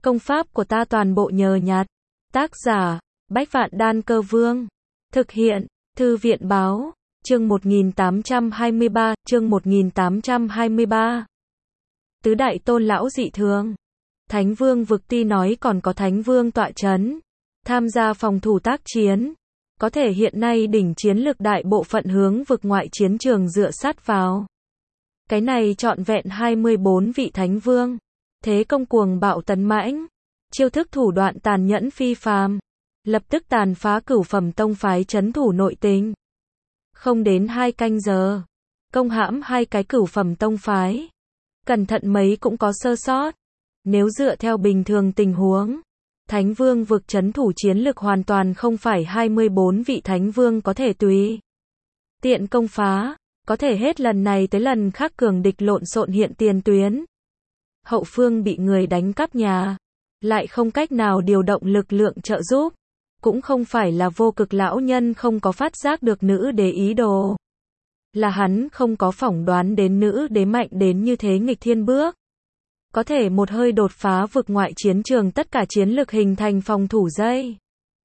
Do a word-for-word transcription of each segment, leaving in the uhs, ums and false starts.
Công pháp của ta toàn bộ nhờ nhặt. Tác giả, Bách Vạn Đan Cơ Vương. Thực hiện, Thư viện Báo. Chương một nghìn tám trăm hai mươi ba, chương một nghìn tám trăm hai mươi ba. Tứ đại tôn lão dị thường. Thánh Vương vực ti nói còn có Thánh Vương tọa chấn, tham gia phòng thủ tác chiến. Có thể hiện nay đỉnh chiến lực đại bộ phận hướng vực ngoại chiến trường dựa sát vào. Cái này trọn vẹn hai mươi bốn vị Thánh Vương. Thế công cuồng bạo tấn mãnh, chiêu thức thủ đoạn tàn nhẫn phi phàm, lập tức tàn phá cửu phẩm tông phái trấn thủ nội tình. Không đến hai canh giờ, công hãm hai cái cửu phẩm tông phái. Cẩn thận mấy cũng có sơ sót. Nếu dựa theo bình thường tình huống, Thánh Vương vực trấn thủ chiến lực hoàn toàn không phải hai mươi bốn vị Thánh Vương có thể tùy tiện công phá, có thể hết lần này tới lần khác cường địch lộn xộn hiện tiền tuyến. Hậu phương bị người đánh cắp nhà, lại không cách nào điều động lực lượng trợ giúp. Cũng không phải là vô cực lão nhân không có phát giác được nữ đế ý đồ, là hắn không có phỏng đoán đến nữ đế mạnh đến như thế nghịch thiên bước. Có thể một hơi đột phá vực ngoại chiến trường tất cả chiến lực hình thành phòng thủ dây.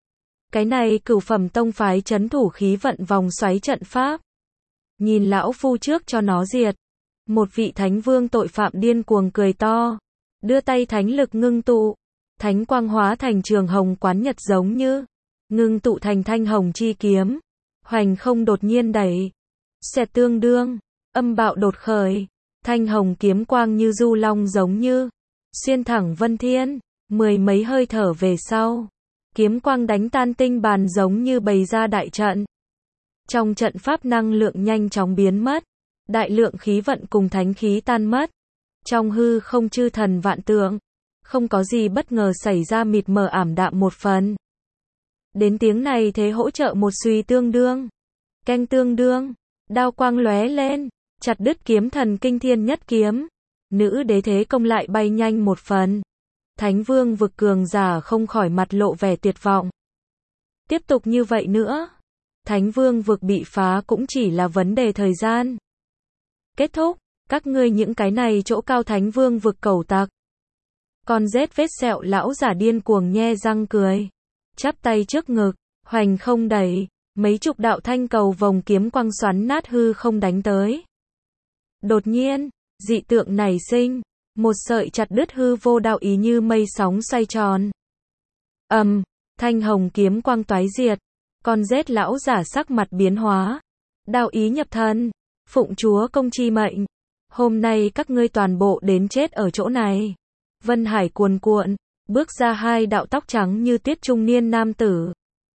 Cái này cửu phẩm tông phái trấn thủ khí vận vòng xoáy trận pháp. Nhìn lão phu trước cho nó diệt. Một vị Thánh Vương tội phạm điên cuồng cười to, đưa tay thánh lực ngưng tụ, thánh quang hóa thành trường hồng quán nhật giống như, ngưng tụ thành thanh hồng chi kiếm, hoành không đột nhiên đẩy, xẹt tương đương, âm bạo đột khởi, thanh hồng kiếm quang như du long giống như, xuyên thẳng vân thiên, mười mấy hơi thở về sau, kiếm quang đánh tan tinh bàn giống như bày ra đại trận. Trong trận pháp năng lượng nhanh chóng biến mất. Đại lượng khí vận cùng thánh khí tan mất. Trong hư không chư thần vạn tượng, không có gì bất ngờ xảy ra mịt mờ ảm đạm một phần. Đến tiếng này thế hỗ trợ một suy tương đương. Canh tương đương, đao quang lóe lên, chặt đứt kiếm thần kinh thiên nhất kiếm. Nữ đế thế công lại bay nhanh một phần. Thánh Vương vực cường giả không khỏi mặt lộ vẻ tuyệt vọng. Tiếp tục như vậy nữa, Thánh Vương vực bị phá cũng chỉ là vấn đề thời gian. Kết thúc, các ngươi những cái này chỗ cao Thánh Vương vực cẩu tặc. Con rết vết sẹo lão giả điên cuồng nhe răng cười, chắp tay trước ngực, hoành không đẩy, mấy chục đạo thanh cầu vòng kiếm quang xoắn nát hư không đánh tới. Đột nhiên, dị tượng nảy sinh, một sợi chặt đứt hư vô đạo ý như mây sóng xoay tròn. Ầm, um, thanh hồng kiếm quang toái diệt, con rết lão giả sắc mặt biến hóa, đạo ý nhập thân. Phụng chúa công chi mệnh, hôm nay các ngươi toàn bộ đến chết ở chỗ này. Vân hải cuồn cuộn, bước ra hai đạo tóc trắng như tuyết trung niên nam tử.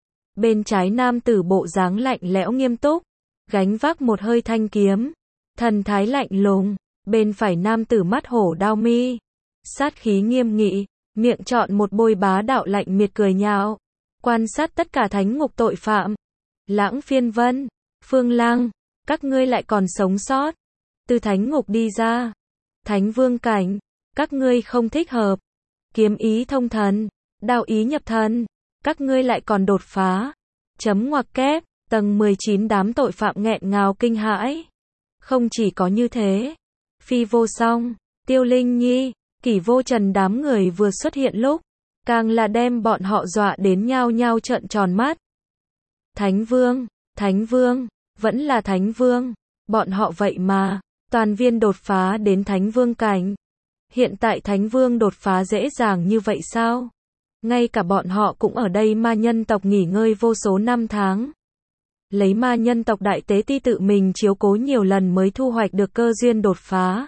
Bên trái nam tử bộ dáng lạnh lẽo nghiêm túc, gánh vác một hơi thanh kiếm, thần thái lạnh lùng. Bên phải nam tử mắt hổ đao mi, sát khí nghiêm nghị, miệng chọn một bôi bá đạo lạnh miệt cười nhạo, quan sát tất cả thánh ngục tội phạm. Lãng Phiên Vân, Phương Lăng, các ngươi lại còn sống sót. Từ thánh ngục đi ra. Thánh Vương cảnh, các ngươi không thích hợp. Kiếm ý thông thần, đao ý nhập thần, các ngươi lại còn đột phá. Chấm ngoặc kép, tầng mười chín đám tội phạm nghẹn ngào kinh hãi. Không chỉ có như thế, Phi Vô Song, Tiêu Linh Nhi, Kỷ Vô Trần đám người vừa xuất hiện lúc, càng là đem bọn họ dọa đến nhao nhao trợn tròn mắt. Thánh Vương, Thánh Vương, vẫn là Thánh Vương, bọn họ vậy mà, toàn viên đột phá đến Thánh Vương cảnh. Hiện tại Thánh Vương đột phá dễ dàng như vậy sao? Ngay cả bọn họ cũng ở đây ma nhân tộc nghỉ ngơi vô số năm tháng. Lấy ma nhân tộc đại tế ti tự mình chiếu cố nhiều lần mới thu hoạch được cơ duyên đột phá.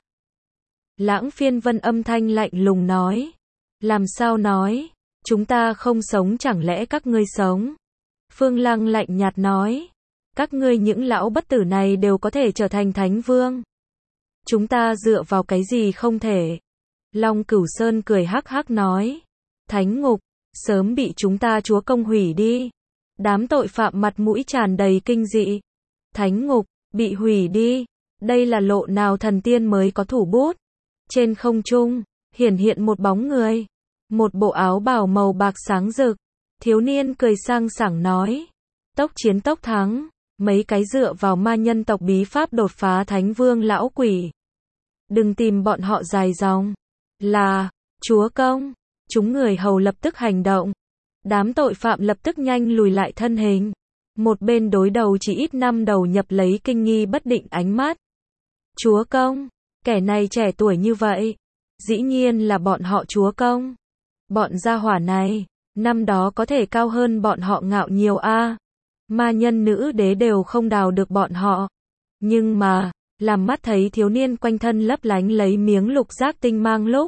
Lãng Phiên Vân âm thanh lạnh lùng nói. Làm sao nói? Chúng ta không sống chẳng lẽ các ngươi sống? Phương Lăng lạnh nhạt nói. Các ngươi những lão bất tử này đều có thể trở thành Thánh Vương. Chúng ta dựa vào cái gì không thể? Long Cửu Sơn cười hắc hắc nói. Thánh ngục, sớm bị chúng ta chúa công hủy đi. Đám tội phạm mặt mũi tràn đầy kinh dị. Thánh ngục, bị hủy đi. Đây là lộ nào thần tiên mới có thủ bút. Trên không trung, hiển hiện một bóng người. Một bộ áo bào màu bạc sáng rực. Thiếu niên cười sang sảng nói. Tốc chiến tốc thắng. Mấy cái dựa vào ma nhân tộc bí pháp đột phá Thánh Vương lão quỷ. Đừng tìm bọn họ dài dòng. Là, chúa công, Chúng người hầu lập tức hành động. Đám tội phạm lập tức nhanh lùi lại thân hình. Một bên đối đầu chỉ ít năm đầu nhập lấy kinh nghi bất định ánh mắt. Chúa công, kẻ này trẻ tuổi như vậy. Dĩ nhiên là bọn họ chúa công. Bọn gia hỏa này, năm đó có thể cao hơn bọn họ ngạo nhiều a. Ma nhân nữ đế đều không đào được bọn họ. Nhưng mà, làm mắt thấy thiếu niên quanh thân lấp lánh lấy miếng lục giác tinh mang lúc.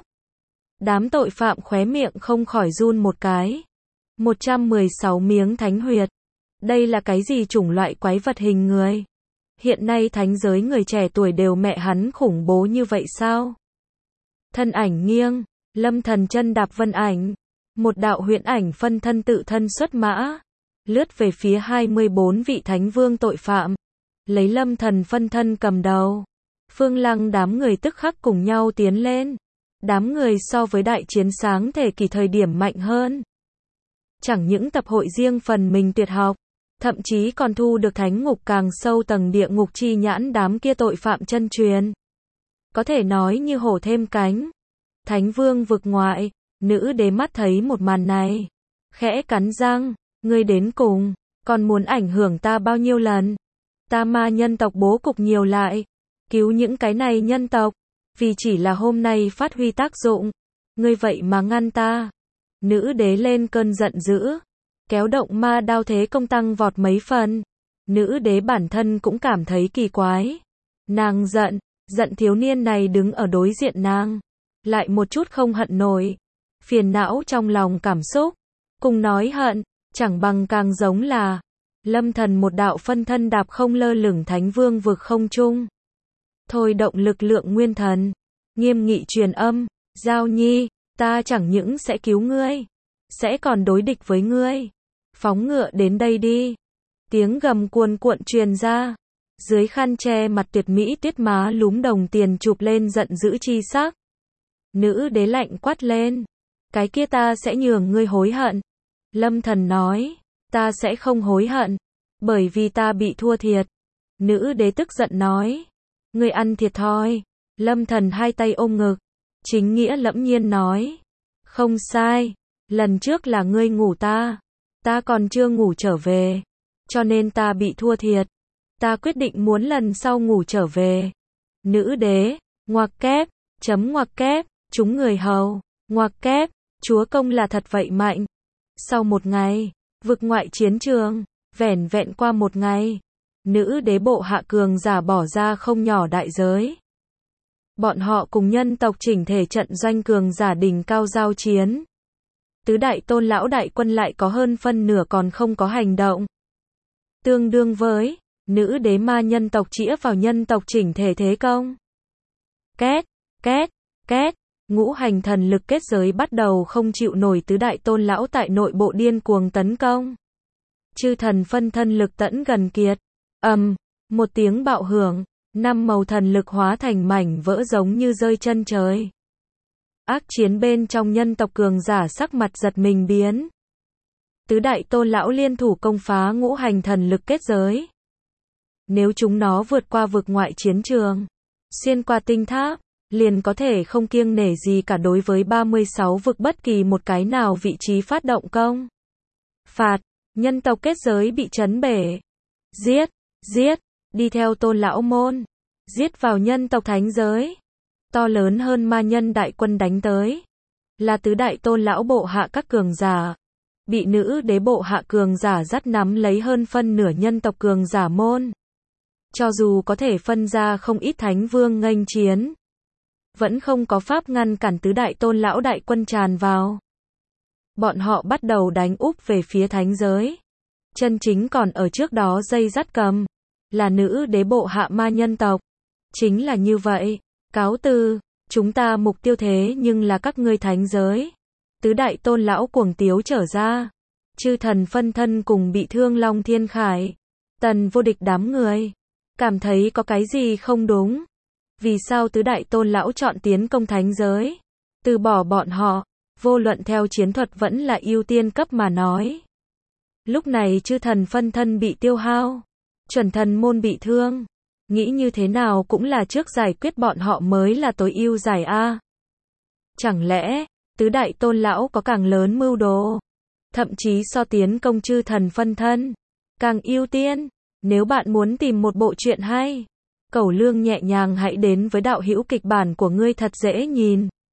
Đám tội phạm khóe miệng không khỏi run một cái. một trăm mười sáu miếng thánh huyệt. Đây là cái gì chủng loại quái vật hình người? Hiện nay thánh giới người trẻ tuổi đều mẹ hắn khủng bố như vậy sao? Thân ảnh nghiêng, Lâm Thần chân đạp vân ảnh. Một đạo huyễn ảnh phân thân tự thân xuất mã. Lướt về phía hai mươi bốn vị thánh vương tội phạm. Lấy Lâm Thần phân thân cầm đầu. Phương Lăng đám người tức khắc cùng nhau tiến lên. Đám người so với đại chiến sáng thể kỳ thời điểm mạnh hơn. Chẳng những tập hội riêng phần mình tuyệt học, thậm chí còn thu được thánh ngục càng sâu tầng địa ngục chi nhãn đám kia tội phạm chân truyền. Có thể nói như hổ thêm cánh. Thánh vương vực ngoại, nữ đế mắt thấy một màn này. Khẽ cắn răng, ngươi đến cùng, còn muốn ảnh hưởng ta bao nhiêu lần. Ta ma nhân tộc bố cục nhiều lại, cứu những cái này nhân tộc, vì chỉ là hôm nay phát huy tác dụng. Ngươi vậy mà ngăn ta. Nữ đế lên cơn giận dữ, kéo động ma đao thế công tăng vọt mấy phần. Nữ đế bản thân cũng cảm thấy kỳ quái. Nàng giận, giận thiếu niên này đứng ở đối diện nàng, lại một chút không hận nổi. Phiền não trong lòng cảm xúc, cùng nói hận, chẳng bằng càng giống là Lâm Thần một đạo phân thân đạp không lơ lửng thánh vương vực không trung. Thôi động lực lượng nguyên thần, nghiêm nghị truyền âm, Giao Nhi, ta chẳng những sẽ cứu ngươi, sẽ còn đối địch với ngươi. Phóng ngựa đến đây đi. Tiếng gầm cuồn cuộn truyền ra. Dưới khăn che mặt tuyệt mỹ tuyết má lúm đồng tiền chụp lên giận dữ chi sắc. Nữ đế lạnh quát lên. Cái kia ta sẽ nhường ngươi hối hận. Lâm Thần nói, ta sẽ không hối hận, bởi vì ta bị thua thiệt. Nữ đế tức giận nói, ngươi ăn thiệt thòi. Lâm Thần hai tay ôm ngực, chính nghĩa lẫm nhiên nói, không sai, lần trước là ngươi ngủ ta, ta còn chưa ngủ trở về, cho nên ta bị thua thiệt. Ta quyết định muốn lần sau ngủ trở về. Nữ đế, ngoặc kép, chấm ngoặc kép, chúng người hầu, ngoặc kép, chúa công là thật vậy mạnh. Sau một ngày, vực ngoại chiến trường, vẻn vẹn qua một ngày, nữ đế bộ hạ cường giả bỏ ra không nhỏ đại giới. Bọn họ cùng nhân tộc chỉnh thể trận doanh cường giả đỉnh cao giao chiến. Tứ đại tôn lão đại quân lại có hơn phân nửa còn không có hành động. Tương đương với nữ đế ma nhân tộc chĩa vào nhân tộc chỉnh thể thế công. Két, két, két, ngũ hành thần lực kết giới bắt đầu không chịu nổi tứ đại tôn lão tại nội bộ điên cuồng tấn công. Chư thần phân thân lực tẫn gần kiệt. Ầm, um, một tiếng bạo hưởng, năm màu thần lực hóa thành mảnh vỡ giống như rơi chân trời. Ác chiến bên trong nhân tộc cường giả sắc mặt giật mình biến. Tứ đại tôn lão liên thủ công phá ngũ hành thần lực kết giới. Nếu chúng nó vượt qua vực ngoại chiến trường, xuyên qua tinh tháp, liền có thể không kiêng nể gì cả đối với ba mươi sáu vực bất kỳ một cái nào vị trí phát động công. Phạt, nhân tộc kết giới bị chấn bể. Giết, giết, đi theo tôn lão môn. Giết vào nhân tộc thánh giới. To lớn hơn ma nhân đại quân đánh tới. Là tứ đại tôn lão bộ hạ các cường giả. Bị nữ đế bộ hạ cường giả dắt nắm lấy hơn phân nửa nhân tộc cường giả môn. Cho dù có thể phân ra không ít thánh vương nghênh chiến, vẫn không có pháp ngăn cản tứ đại tôn lão đại quân tràn vào. Bọn họ bắt đầu đánh úp về phía thánh giới. Chân chính còn ở trước đó dây dắt cầm, là nữ đế bộ hạ ma nhân tộc. Chính là như vậy, cáo từ, chúng ta mục tiêu thế nhưng là các ngươi thánh giới. Tứ đại tôn lão cuồng tiếu trở ra. Chư thần phân thân cùng bị thương Long Thiên Khải, Tần Vô Địch đám người. Cảm thấy có cái gì không đúng. Vì sao tứ đại tôn lão chọn tiến công thánh giới? Từ bỏ bọn họ, vô luận theo chiến thuật vẫn là ưu tiên cấp mà nói. Lúc này chư thần phân thân bị tiêu hao, chuẩn thần môn bị thương. Nghĩ như thế nào cũng là trước giải quyết bọn họ mới là tối ưu giải A. Chẳng lẽ, Tứ đại tôn lão có càng lớn mưu đồ, thậm chí so tiến công chư thần phân thân, càng ưu tiên. Nếu bạn muốn tìm một bộ truyện hay, Cẩu Lương nhẹ nhàng hãy đến với đạo hữu kịch bản của ngươi thật dễ nhìn.